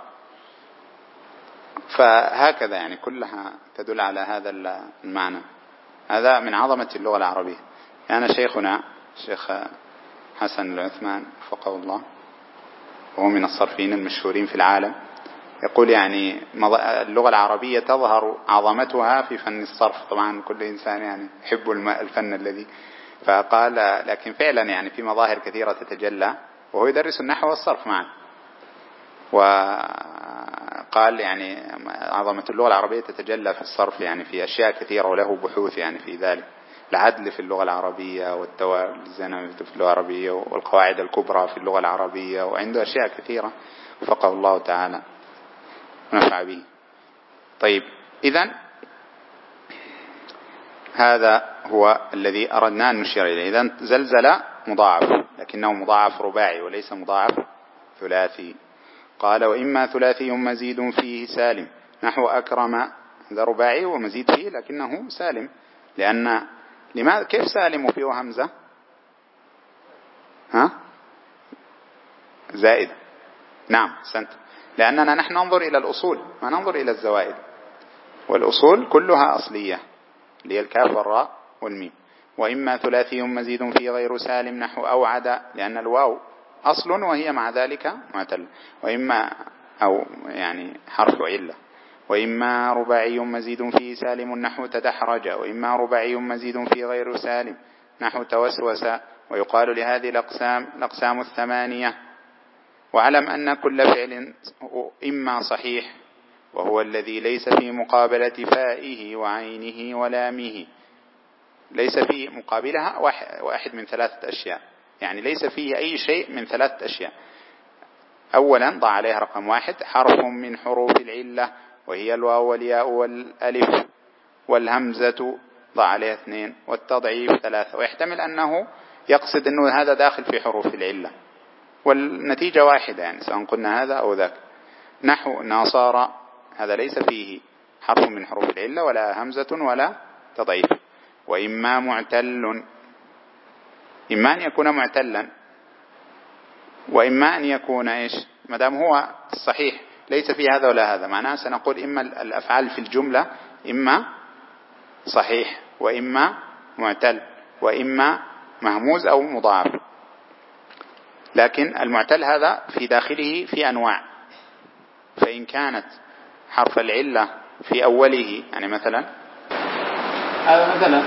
فهكذا يعني كلها تدل على هذا المعنى. هذا من عظمة اللغة العربية. كان يعني شيخنا الشيخ حسن العثمان وفقه الله، وهو من الصرفيين المشهورين في العالم، يقول يعني اللغة العربية تظهر عظمتها في فن الصرف. طبعا كل إنسان يعني يحب الفن الذي، فقال لكن فعلا يعني في مظاهر كثيرة تتجلى، وهو يدرس النحو والصرف معا. وقال يعني عظمة اللغة العربية تتجلى في الصرف، يعني في أشياء كثيرة، وله بحوث يعني في ذلك. العدل في اللغة العربية، والزنا في اللغة العربية، والقواعد الكبرى في اللغة العربية، وعنده أشياء كثيرة وفقه الله تعالى ونفع به. طيب، إذن هذا هو الذي أردنا أن نشير إليه. إذن زلزل مضاعف، لكنه مضاعف رباعي وليس مضاعف ثلاثي. قال وإما ثلاثي مزيد فيه سالم نحو أكرم، هذا رباعي ومزيد فيه لكنه سالم. لأن لماذا كيف سالم فيه همزة؟ ها زائد. نعم سنت. لأننا نحن ننظر إلى الأصول ما ننظر إلى الزوائد، والأصول كلها أصلية اللي هي الكاف والراء والميم. وإما ثلاثي مزيد فيه غير سالم نحو أوعد، لأن الواو أصل وهي مع ذلك معتل. وإما أو يعني حرف علة. وإما رباعي مزيد فيه سالم نحو تدحرج. وإما رباعي مزيد فيه غير سالم نحو توسوس. ويقال لهذه الأقسام الأقسام الثمانية. واعلم أن كل فعل إما صحيح، وهو الذي ليس في مقابلة فائه وعينه ولامه. ليس في مقابلها واحد من ثلاثة أشياء، يعني ليس فيه أي شيء من ثلاثة أشياء. أولا ضع عليها رقم واحد حرف من حروف العلة، وهي الواو والياء والألف، والهمزة ضع عليها اثنين، والتضعيف ثلاثة. ويحتمل أنه يقصد أنه هذا داخل في حروف العلة، والنتيجة واحدة يعني سواء قلنا هذا أو ذاك. نحو ناصارى، هذا ليس فيه حرف من حروف العلة ولا همزة ولا تضعيف. وإما معتل، إما أن يكون معتلا، وإما أن يكون إيش، مدام هو الصحيح ليس فيه هذا ولا هذا، معناه سنقول إما الأفعال في الجملة إما صحيح، وإما معتل، وإما مهموز أو مضاعف. لكن المعتل هذا في داخله في أنواع. فإن كانت حرف العلة في أوله، يعني مثلا هذا مثلا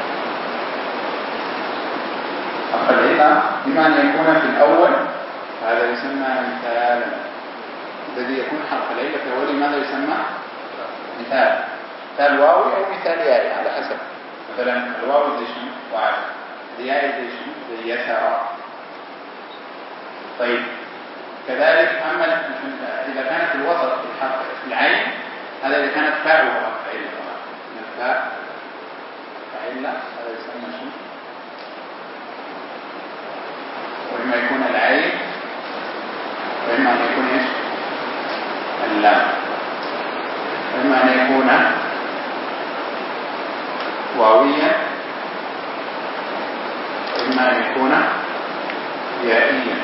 حرف العلة إما أن يكون في الأول، هذا يسمى مثالا. الذي يكون حرف العلة في أوله ماذا يسمى؟ مثال. مثال واوي أو مثال يائي على حسب. مثلا الواو زي شنو؟ واحد. الياء زي شنو؟ زي يسار. طيب كذلك أما إذا كانت في الوسط في الحرف في العين، هذا إذا كانت فاء وحرف علة. الفاء علة هذا يسمى شنو؟ وإما يكون العين، وإما أن يكون إيش؟ اللام. وإما أن يكون واويا، وإما أن يكون يائيا.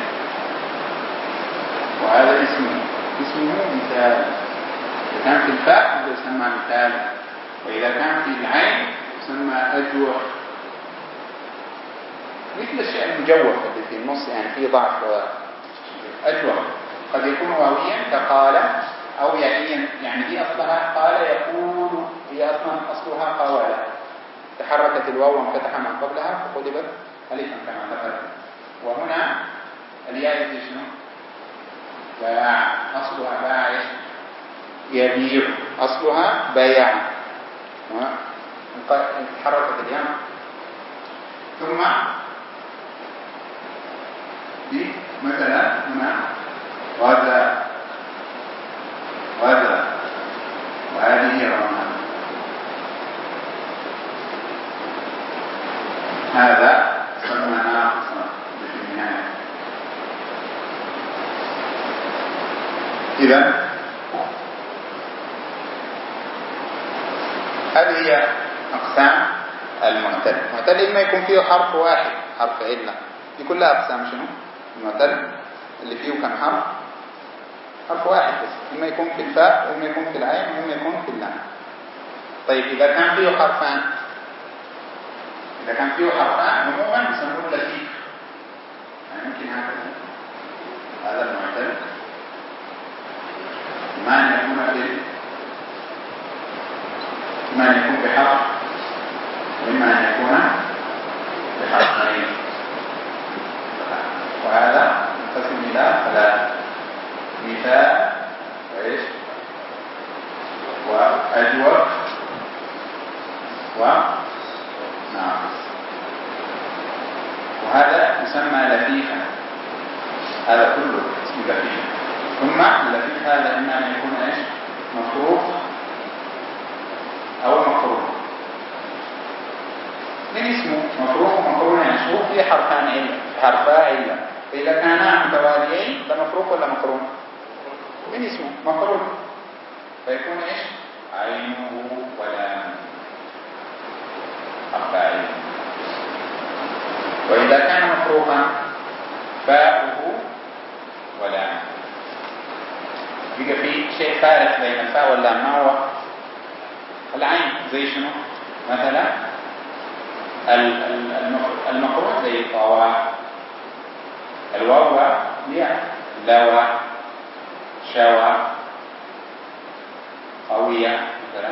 وهذا اسمه اسمه مثال. إذا كان في الفاء هذا يسمى مثال، وإذا كان في العين يسمى أجوف. مثل الشيء المجوف اللي في النص يعني فيه ضعف. أجوف قد يكون واويا كقال، أو يائيا، يعني دي أصلها قال يقول، هي أصلا أصلها قوالة، تحركت الواو وانفتح من قبلها فقلبت ألفا كما تقدم. وهنا الياء دي شنو؟ باع، أصلها باع يبيع، أصلها بيع. تحركت الياء ثم دي مثلا هنا وذا وذا وهذه رمى هذا يسمى ناقصا في النهاية. إذا هذه هي أقسام المعتل. المعتل إما يكون فيه حرف واحد حرف علة، دي كلها أقسام شنو؟ المعتل اللي فيه كم حرف؟ حرف واحد بس، إما يكون في الفاء وإما يكون في العين وإما يكون في اللام. طيب إذا كان فيه حرفان، إذا كان فيه حرفان عموما يسمونه لفيف، يعني ممكن هكذا هذا المعتل ما أن يكون في إما أن يكون بحرف وإما أن يكون بحرفين، وهذا ينقسم إلى ثلاثة: مثال وإيش وأجوف وناقص. وهذا يسمى لفيفا، هذا كله اسمه لفيف. ثم اللفيف هذا إما أن يكون إيش مفروض أو مقرون. من اسمه مفروض ومقرون؟ يعني مفروض فيه حرفان علة، حرفا علة، فإذا كانا متواليين ده مفروض ولا مقرون؟ من اسمه مقرون، فيكون إيش عينه ولام حرف عين. وإذا كان مفروضا فاؤه ولام. بقى في شيء فارق بين الفاء واللام، ما هو؟ العين. زي شنو مثلا؟ المقرون زي طوى، الواو ياء، لوى، شوى، قوية مثلا.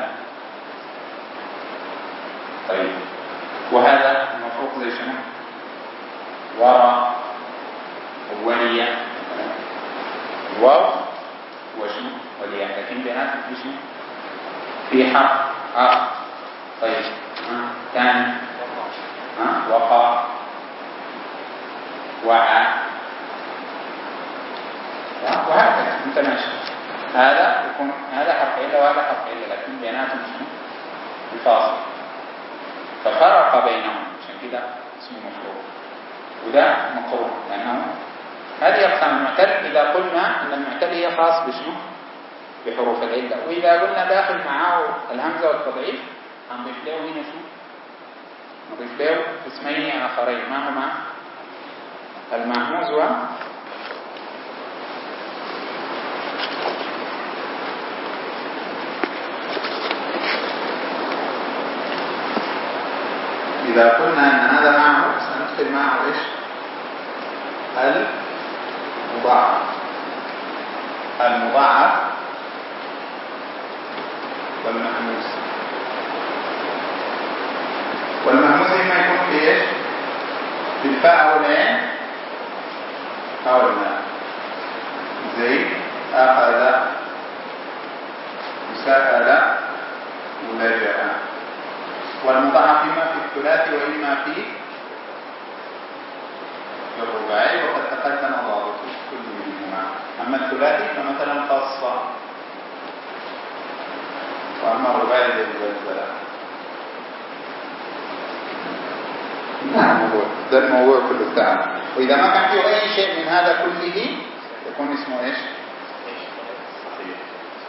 طيب وهذا المفروض زي شنو؟ ورى، ولية. الواو وشنو؟ ولية، لكن بيناتهم في شنو؟ في حرف آخر. طيب كان ها وقع، وعى، وهكذا متماشي. هذا يكون هذا حرف علة وهذا حرف علة، لكن بيناتهم شنو؟ الفاصل، ففرق بينهم، عشان كده اسمه مفروض. وده مقرون، لأنه هذه أقسام المعتل. إذا قلنا أن المعتل هي خاص بشنو؟ بحروف العلة. وإذا قلنا داخل معاه الهمزة والتضعيف هنضيف له هنا شنو؟ نضيف له اسمين آخرين، ما هما؟ المهموز و إذا قلنا أن هذا معه سندخل معه إيش؟ المضاعف. المضاعف والمهموز. والمهموز إما يكون في إيش؟ في الفاء أو العين أو الماء، زي أخذ، سأل، ولجأ. والمضاعف إما في الثلاثي وإما في الرباعي، وقد تقدم ضابط كل منهما. أما الثلاثي فمثلا خاصة، وأما الرباعي زي الزلزلة. نعم، ده الموضوع كله تعالى. وإذا ما كان فيه أي شيء من هذا كله يكون اسمه إيش؟ صحيح.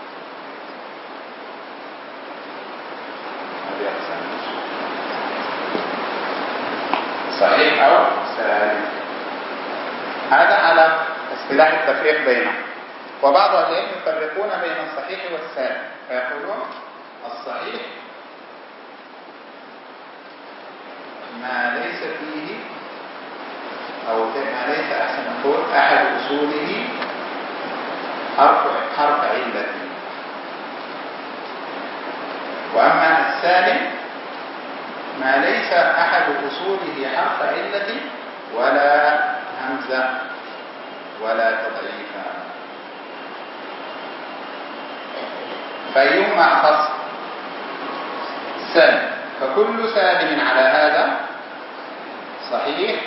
صحيح أو سالم. هذا على اصطلاح التفريق بينهم. وبعض أهل العلم يفرقون بين الصحيح والسالم، فيقولون الصحيح ما ليس فيه أو ما ليس أحسن نقول أحد أصوله حرف حرف علة. وأما السالم ما ليس أحد أصوله حرف علة ولا همزة ولا تضعيفا. فأيهما أخص؟ السالم. فكل سالم على هذا صحيح،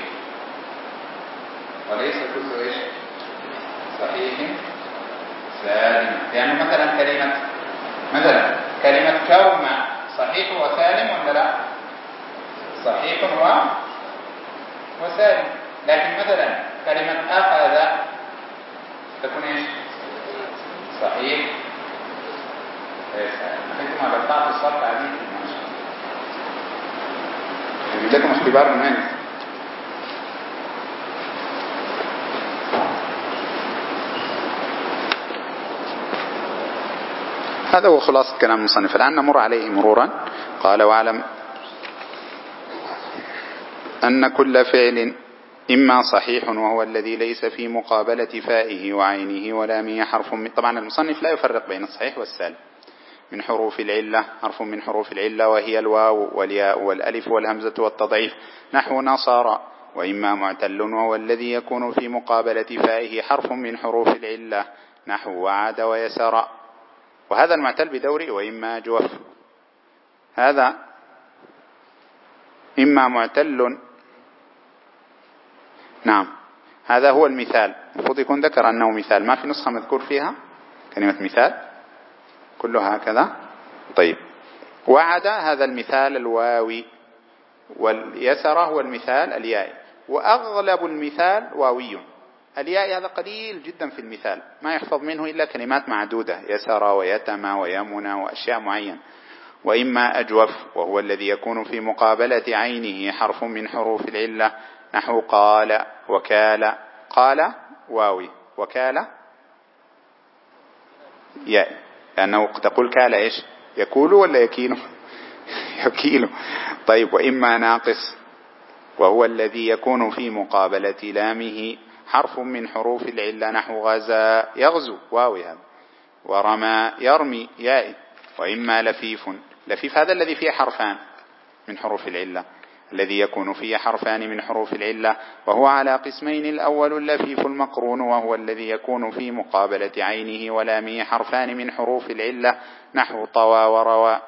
وليس كل إيش صحيح سالم. يعني مثلا كلمة مثلا كلمة كوم صحيح وسالم ولا لا؟ صحيح و وسالم. لكن مثلا كلمة أخذ تكون إيش صحيح أنتم على بتاعة الصرف عزيز ما شاء الله. يجب لكم اختبار من هذا هو خلاصة كلام المصنف. الآن نمر عليه مرورا. قال: واعلم أن كل فعل إما صحيح وهو الذي ليس في مقابلة فائه وعينه ولامه حرف من. طبعا المصنف لا يفرق بين الصحيح والسالم. من حروف العلة حرف من حروف العلة وهي الواو والياء والألف والهمزة والتضعيف، نحو نصارى. وإما معتل وهو الذي يكون في مقابلة فائه حرف من حروف العلة، نحو وعد ويسر. وهذا المعتل بدوري. وإما جوف، هذا إما معتل. نعم، هذا هو المثال. المفروض يكون ذكر أنه مثال. ما في نسخة مذكور فيها كلمة مثال، كلها هكذا. طيب، وعد هذا المثال الواوي، واليسر هو المثال اليائي. وأغلب المثال واوي. الياء هذا قليل جدا في المثال، ما يحفظ منه إلا كلمات معدودة، يسر ويتم ويمنى وأشياء معينة. وإما أجوف وهو الذي يكون في مقابلة عينه حرف من حروف العلة، نحو قال وكال. قال واوي، وكال ياء، لأنه تقول كال إيش يكول ولا يكيل يكيل. طيب، وإما ناقص وهو الذي يكون في مقابلة لامه حرف من حروف العلة، نحو غزا يغزو واوي هذا، ورمى يرمي ياء. وإما لفيف، لفيف هذا الذي فيه حرفان من حروف العلة، الذي يكون فيه حرفان من حروف العلة، وهو على قسمين: الأول اللفيف المقرون وهو الذي يكون في مقابلة عينه ولامه حرفان من حروف العلة، نحو طوى وروى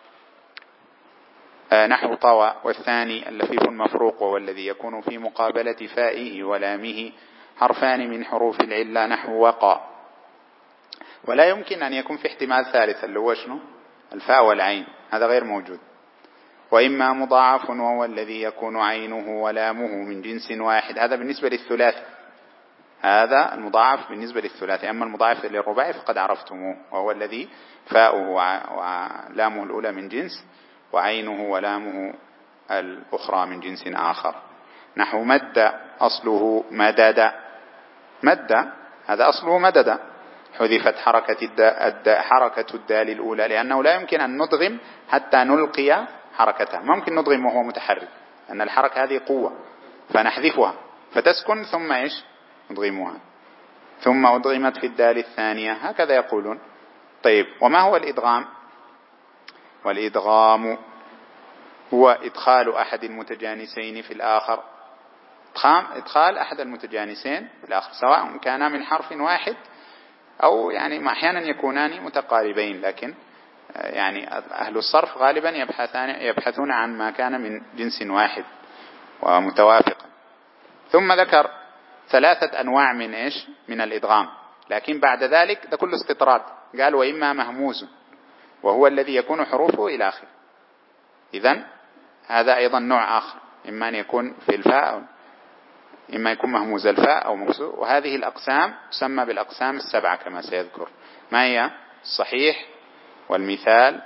آه نحو طوى. والثاني اللفيف المفروق وهو الذي يكون في مقابلة فائه ولامه حرفان من حروف العلة، نحو وقى. ولا يمكن أن يكون في احتمال ثالث اللي هو شنو؟ الفاء والعين، هذا غير موجود. وإما مضاعف وهو الذي يكون عينه ولامه من جنس واحد، هذا بالنسبة للثلاثي. هذا المضاعف بالنسبة للثلاثي. أما المضاعف للرباعي فقد عرفتموه، وهو الذي فاؤه ولامه الأولى من جنس، وعينه ولامه الأخرى من جنس آخر. نحو مد أصله مدد. مد هذا أصله مدد، حذفت حركة الدال, حركة الدال الأولى، لأنه لا يمكن أن ندغم حتى نلقي حركته. ما ممكن ندغم وهو متحرك، أن الحركة هذه قوة، فنحذفها فتسكن ثم إيش ندغمها، ثم أدغمت في الدال الثانية، هكذا يقولون. طيب، وما هو الإدغام؟ والإدغام هو إدخال أحد المتجانسين في الآخر. إدخال أحد المتجانسين في الآخر، سواء كان من حرف واحد أو يعني أحيانا يكونان متقاربين، لكن يعني أهل الصرف غالبا يبحثون يبحثون عن ما كان من جنس واحد ومتوافقا. ثم ذكر ثلاثة أنواع من إيش من الإدغام، لكن بعد ذلك ده كله استطراد. قال: وإما مهموز وهو الذي يكون حروفه إلى آخره. إذن هذا أيضا نوع آخر، إما أن يكون في الفاء أو إما يكون مهموز الفاء أو مكسور. وهذه الأقسام تسمى بالأقسام السبعة كما سيذكر. ما هي؟ الصحيح والمثال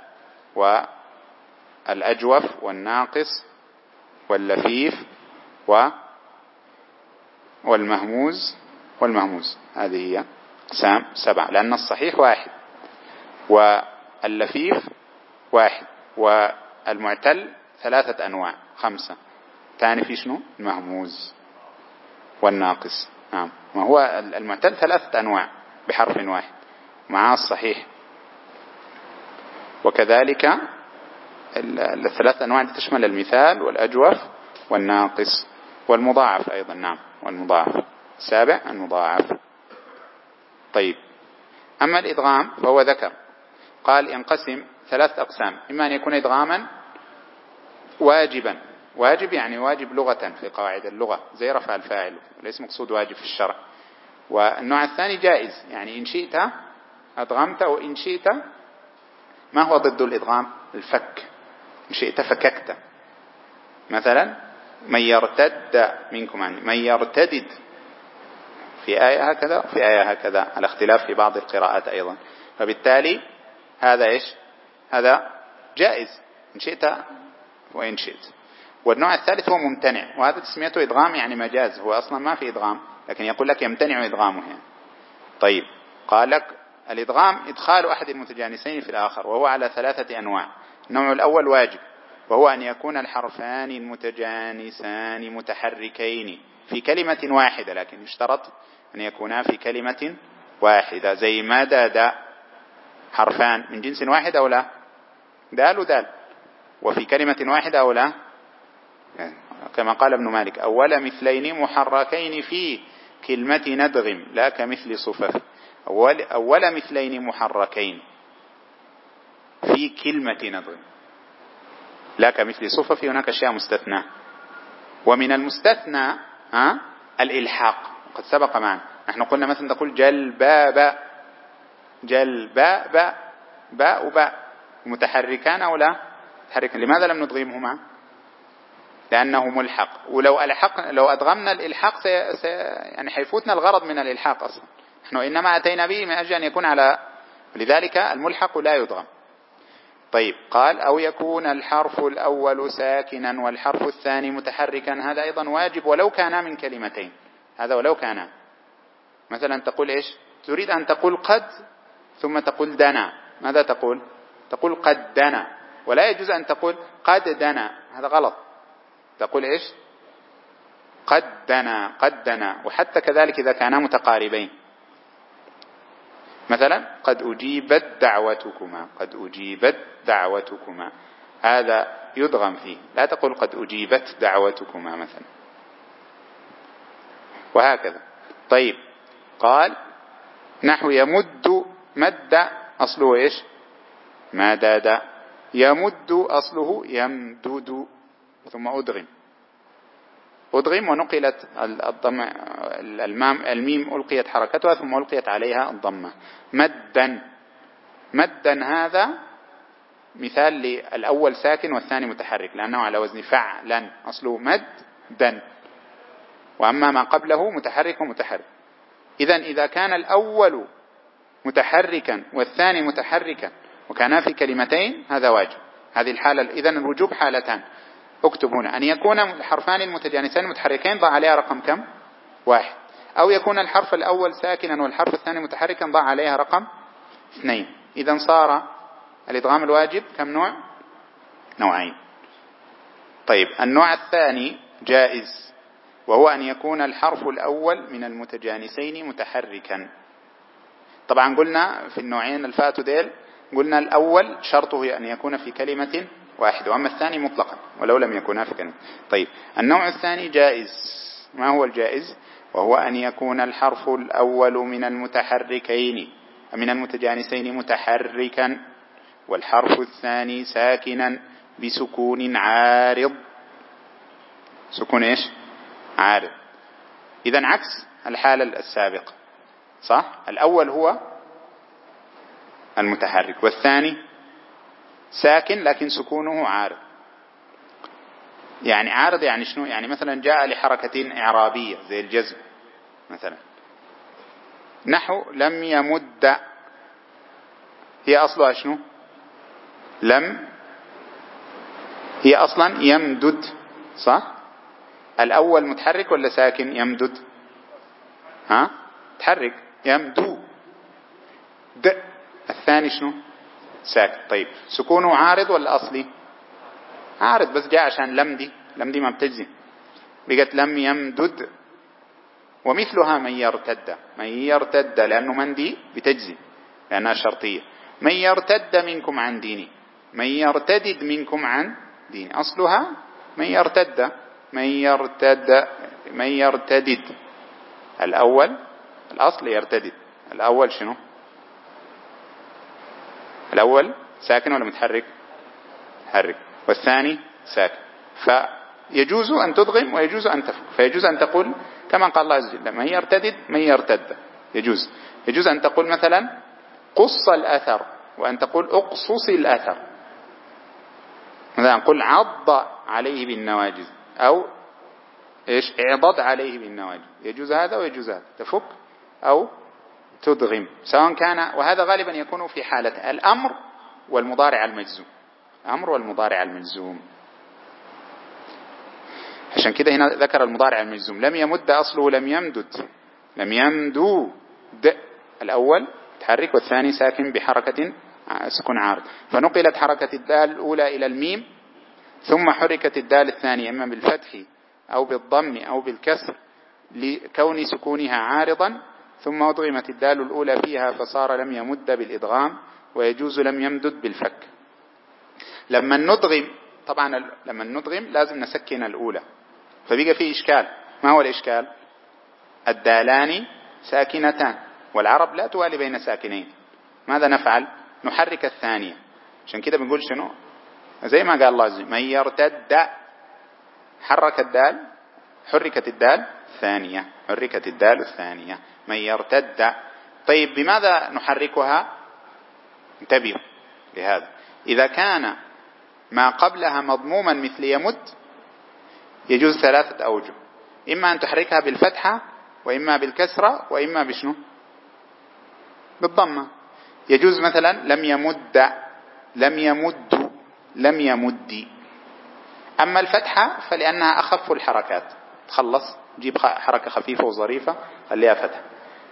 والأجوف والناقص واللفيف والمهموز والمهموز. هذه هي أقسام سبعة، لأن الصحيح واحد واللفيف واحد والمعتل ثلاثة أنواع، خمسة. ثاني في شنو؟ المهموز والناقص. نعم، ما هو المعتل ثلاثة أنواع بحرف واحد مع الصحيح. وكذلك الثلاث أنواع تشمل المثال والأجوف والناقص والمضاعف أيضا. نعم، والمضاعف. سابع المضاعف. طيب، أما الإدغام فهو ذكر قال: ينقسم ثلاث أقسام: إما أن يكون إدغاما واجبا. واجب يعني واجب لغة في قواعد اللغة زي رفع الفاعل، ليس مقصود واجب في الشرع. والنوع الثاني جائز، يعني إن شئت أدغمت وإن شئت. ما هو ضد الإدغام؟ الفك. إن شئت فككت. مثلا من يرتد منكم عني، من يرتدد في آية هكذا وفي آية هكذا، على اختلاف في بعض القراءات أيضا. فبالتالي هذا إيش؟ هذا جائز إن شئت وإن شئت. والنوع الثالث هو ممتنع، وهذا تسميته إدغام يعني مجاز، هو أصلا ما في إدغام، لكن يقول لك يمتنع إدغامه يعني. طيب قال لك الإدغام إدخال أحد المتجانسين في الآخر، وهو على ثلاثة أنواع. النوع الأول واجب، وهو أن يكون الحرفان المتجانسان متحركين في كلمة واحدة، لكن يشترط أن يكونا في كلمة واحدة، زي مدد، حرفان من جنس واحد أو لا؟ دال ودال، وفي كلمة واحدة أو لا؟ كما قال ابن مالك: أول مثلين محركين في كلمة ندغم لا كمثل صفف. أول, أول مثلين محركين في كلمة ندغم لا كمثل صفف. هناك أشياء مستثنى، ومن المستثنى ها الإلحاق، قد سبق معنا. نحن قلنا مثلا تقول جلباب، جلباب، باء وباء متحركان أو لا؟ متحركان. لماذا لم ندغمهما؟ لأنه ملحق. ولو ألحق، لو أدغمنا الإلحاق سي... سي... يعني حيفوتنا الغرض من الإلحاق أصلا. نحن إنما أتينا به من أجل أن يكون على، لذلك الملحق لا يدغم. طيب قال: أو يكون الحرف الأول ساكنا والحرف الثاني متحركا. هذا أيضا واجب ولو كانا من كلمتين. هذا ولو كانا. مثلا تقول إيش؟ تريد أن تقول قد ثم تقول دنا، ماذا تقول؟ تقول قد دنا، ولا يجوز أن تقول قد دنا، هذا غلط. تقول إيش؟ قد دنا، قد دنا. وحتى كذلك إذا كانا متقاربين، مثلا قد أجيبت دعوتكما، قد أجيبت دعوتكما، هذا يدغم فيه. لا تقول قد أجيبت دعوتكما مثلا، وهكذا. طيب قال: نحو يمد، مد أصله إيش؟ مدد. يمد أصله يمدد، ثم أدغم، أدغم ونقلت الضم، المام الميم ألقيت حركتها ثم ألقيت عليها الضمة. مدا، مدا هذا مثال للأول ساكن والثاني متحرك، لأنه على وزن فعلا، أصله مدا، وأما ما قبله متحرك ومتحرك. إذن إذا كان الأول متحركا والثاني متحركا وكانا في كلمتين هذا واجب. هذه الحالة. إذن الوجوب حالتان، اكتب هنا: أن يكون الحرفان المتجانسان متحركين ضع عليها رقم كم؟ واحد. أو يكون الحرف الأول ساكنا والحرف الثاني متحركا ضع عليها رقم اثنين. إذن صار الإدغام الواجب كم نوع؟ نوعين. طيب النوع الثاني جائز، وهو أن يكون الحرف الأول من المتجانسين متحركا. طبعا قلنا في النوعين الفاتوا ديل، قلنا الأول شرطه أن يكون في كلمة واحد، وأما الثاني مطلقا ولو لم يكونا في كلمة. طيب النوع الثاني جائز. ما هو الجائز؟ وهو أن يكون الحرف الأول من المتحركين من المتجانسين متحركا، والحرف الثاني ساكنا بسكون عارض. سكون إيش؟ عارض. إذن عكس الحالة السابقة، صح؟ الأول هو المتحرك، والثاني ساكن لكن سكونه عارض. يعني عارض يعني شنو؟ يعني مثلا جاء لحركة إعرابية زي الجزم مثلا، نحو لم يمد، هي أصلها شنو؟ لم، هي أصلا يمدد، صح؟ الأول متحرك ولا ساكن؟ يمدد، ها؟ تحرك، يمدو. د، الثاني شنو؟ ساكن. طيب سكونه عارض ولا أصلي؟ عارض، بس جاء عشان لم دي، لم دي ما بتجزي، بقت لم يمدد. ومثلها من يرتد، من يرتد لأنه من دي بتجزي لأنها شرطية. من يرتد منكم عن ديني، من يرتدد منكم عن ديني، أصلها من يرتد، من يرتد، من يرتدد. الأول الأصل يرتدد. الأول شنو؟ الأول ساكن ولا متحرك؟ متحرك. والثاني ساكن، فيجوز أن تدغم ويجوز أن تفك. فيجوز أن تقول كما قال الله عز وجل من يرتد من يرتد، يجوز يجوز أن تقول مثلا قص الأثر، وأن تقول اقصص الأثر، مثلا قل عض عليه بالنواجذ، أو إيش اعضض عليه بالنواجذ، يجوز هذا ويجوز هذا، تفك أو تدغم سواء كان. وهذا غالبا يكون في حالة الأمر والمضارع المجزوم، أمر والمضارع المجزوم. عشان كده هنا ذكر المضارع المجزوم، لم يمد أصله لم يمدد، لم يمدود الأول تحرك والثاني ساكن بحركة سكون عارض، فنقلت حركة الدال الأولى إلى الميم، ثم حركت الدال الثانية إما بالفتح أو بالضم أو بالكسر لكون سكونها عارضا، ثم أضغمت الدال الأولى فيها فصار لم يمد بالإدغام، ويجوز لم يمدد بالفك. لما ندغم طبعا لما ندغم لازم نسكن الأولى، فبقى فيه إشكال. ما هو الإشكال؟ الدالان ساكنتان والعرب لا توالي بين ساكنين، ماذا نفعل؟ نحرك الثانية. عشان كده بنقول شنو؟ زي ما قال الله عز وجل من يرتد، حرك الدال، حركت الدال الثانية، حركت الدال الثانية من يرتد. طيب بماذا نحركها؟ انتبهوا لهذا، إذا كان ما قبلها مضموما مثل يمد يجوز ثلاثة أوجه، إما أن تحركها بالفتحة، وإما بالكسرة، وإما بشنو؟ بالضمة. يجوز مثلا لم يمد، لم يمد، لم يمد. أما الفتحة فلأنها أخف الحركات، تخلص جيب حركة خفيفة وظريفة خليها فتحة.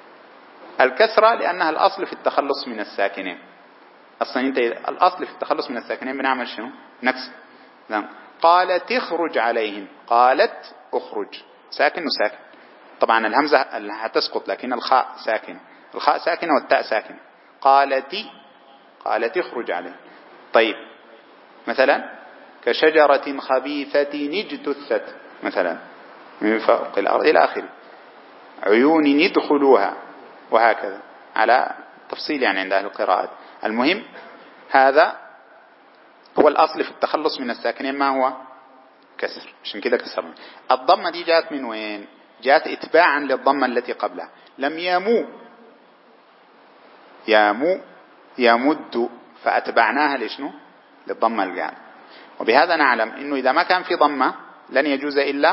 الكسرة لأنها الأصل في التخلص من الساكنين، أصلا أنت الأصل في التخلص من الساكنين بنعمل شنو؟ نكسر. نعم. قالت اخرج عليهم، قالت اخرج ساكن وساكن، طبعا الهمزة هتسقط لكن الخاء ساكن، الخاء ساكنة والتاء ساكنة. قالتي، قالت اخرج عليهم. طيب مثلا كشجرة خبيثة اجتثت مثلا من فوق الأرض إلى آخره، عيون يدخلوها، وهكذا على تفصيل يعني عند أهل القراءات. المهم هذا هو الأصل في التخلص من الساكنين، ما هو؟ كسر. عشان كده كسرنا. الضمة دي جاءت من وين؟ جاءت اتباعا للضمة التي قبلها. لم يمو، يمو يمد، فأتبعناها لشنو؟ للضمة القاعدة. وبهذا نعلم إنه إذا ما كان في ضمة لن يجوز إلا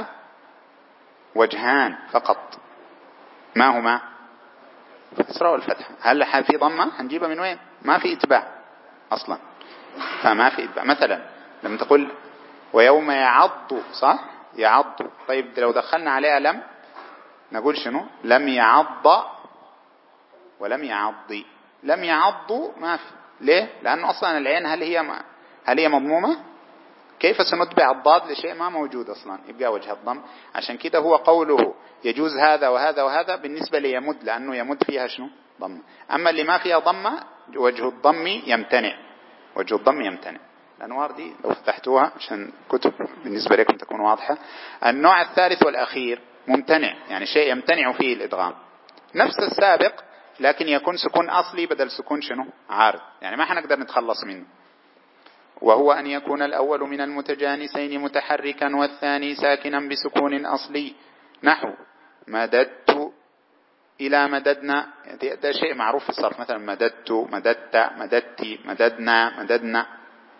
وجهان فقط، ما هما؟ الكسرة والفتحة. هل في ضمة هنجيبها من وين؟ ما في اتباع أصلا، فما في اتباع. مثلا لما تقول ويوم يعض، صح؟ يعض. طيب لو دخلنا عليها لم نقول شنو؟ لم يعض ولم يعضي. لم يعض ما في. ليه؟ لأنه أصلا العين هل هي ما هل هي مضمومة؟ كيف سنتبع الضاد لشيء ما موجود أصلا؟ يبقى وجه الضم. عشان كده هو قوله يجوز هذا وهذا وهذا بالنسبة ليمد، لأنه يمد فيها شنو؟ ضمة. أما اللي ما فيها ضمة وجه الضم يمتنع، وجه الضم يمتنع. الأنوار دي لو فتحتوها عشان كتب بالنسبة لكم تكون واضحة. النوع الثالث والأخير ممتنع، يعني شيء يمتنع فيه الإدغام، نفس السابق لكن يكون سكون أصلي بدل سكون شنو؟ عارض، يعني ما حنقدر نتخلص منه. وهو أن يكون الأول من المتجانسين متحركا والثاني ساكنا بسكون أصلي، نحو مددت إلى مددنا. ده شيء معروف في الصرف، مثلا مددت، مددت، مددتي، مددنا، مددنا.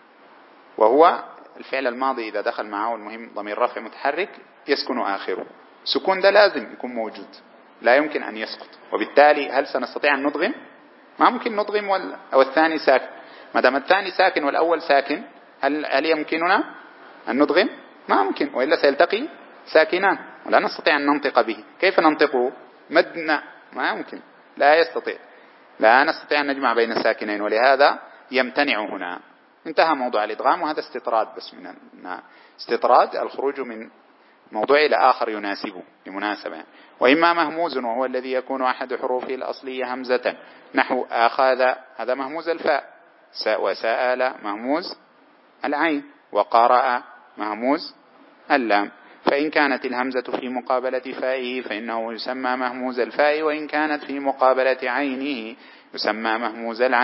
وهو الفعل الماضي إذا دخل معه المهم ضمير رفع متحرك يسكن آخره، سكون ده لازم يكون موجود، لا يمكن أن يسقط. وبالتالي هل سنستطيع أن ندغم؟ ما ممكن ندغم وال... أو الثاني ساكن. ما دام الثاني ساكن والأول ساكن هل هل يمكننا أن ندغم؟ ما ممكن، وإلا سيلتقي ساكنان ولا نستطيع أن ننطق به. كيف ننطقه؟ مدنا ما يمكن، لا يستطيع، لا نستطيع أن نجمع بين الساكنين، ولهذا يمتنع هنا. انتهى موضوع الإدغام، وهذا استطراد بس من استطراد الخروج من موضوع إلى آخر يناسبه لمناسبة. وإما مهموز وهو الذي يكون أحد حروفه الأصلية همزة، نحو أخذ، هذا مهموز الفاء، وسأل مهموز العين، وقرأ مهموز اللام. فإن كانت الهمزة في مقابلة فائه فإنه يسمى مهموز الفاء، وإن كانت في مقابلة عينه يسمى مهموز العين.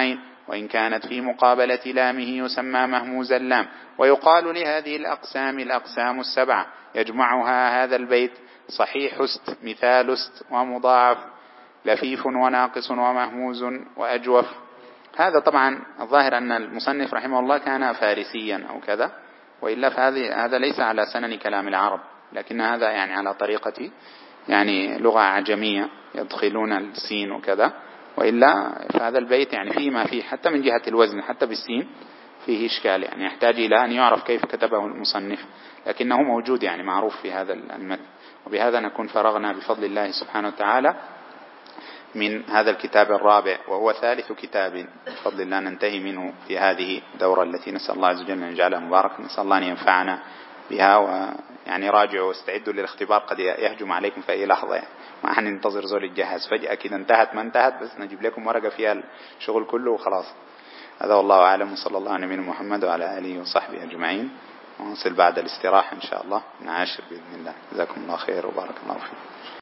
وإن كانت في مقابلة لامه يسمى مهموز اللام. ويقال لهذه الأقسام الأقسام السبعة يجمعها هذا البيت: صحيح است، مثال است، ومضاعف، لفيف وناقص، ومهموز، وأجوف. هذا طبعا الظاهر أن المصنف رحمه الله كان فارسيا أو كذا، وإلا فهذه هذا ليس على سنن كلام العرب، لكن هذا يعني على طريقة يعني لغة عجمية يدخلون السين وكذا، وإلا فهذا البيت يعني فيه ما فيه حتى من جهة الوزن، حتى بالسين فيه إشكال، يعني يحتاج إلى أن يعرف كيف كتبه المصنف، لكنه موجود يعني معروف في هذا المتن. وبهذا نكون فرغنا بفضل الله سبحانه وتعالى من هذا الكتاب الرابع، وهو ثالث كتاب بفضل الله ننتهي منه في هذه الدورة التي نسأل الله عز وجل أن يجعلها مباركة. نسأل الله أن ينفعنا بها، ويعني راجعوا واستعدوا للاختبار، قد يهجم عليكم في أي لحظة يعني. ما حننتظر زول الجهاز فجأة كده انتهت ما انتهت، بس نجيب لكم ورقة فيها الشغل كله وخلاص. هذا والله أعلم، وصلى الله على نبينا محمد وعلى آله وصحبه أجمعين. ونصل بعد الاستراحة إن شاء الله نعاشر بإذن الله. جزاكم الله خير وبارك الله فيكم.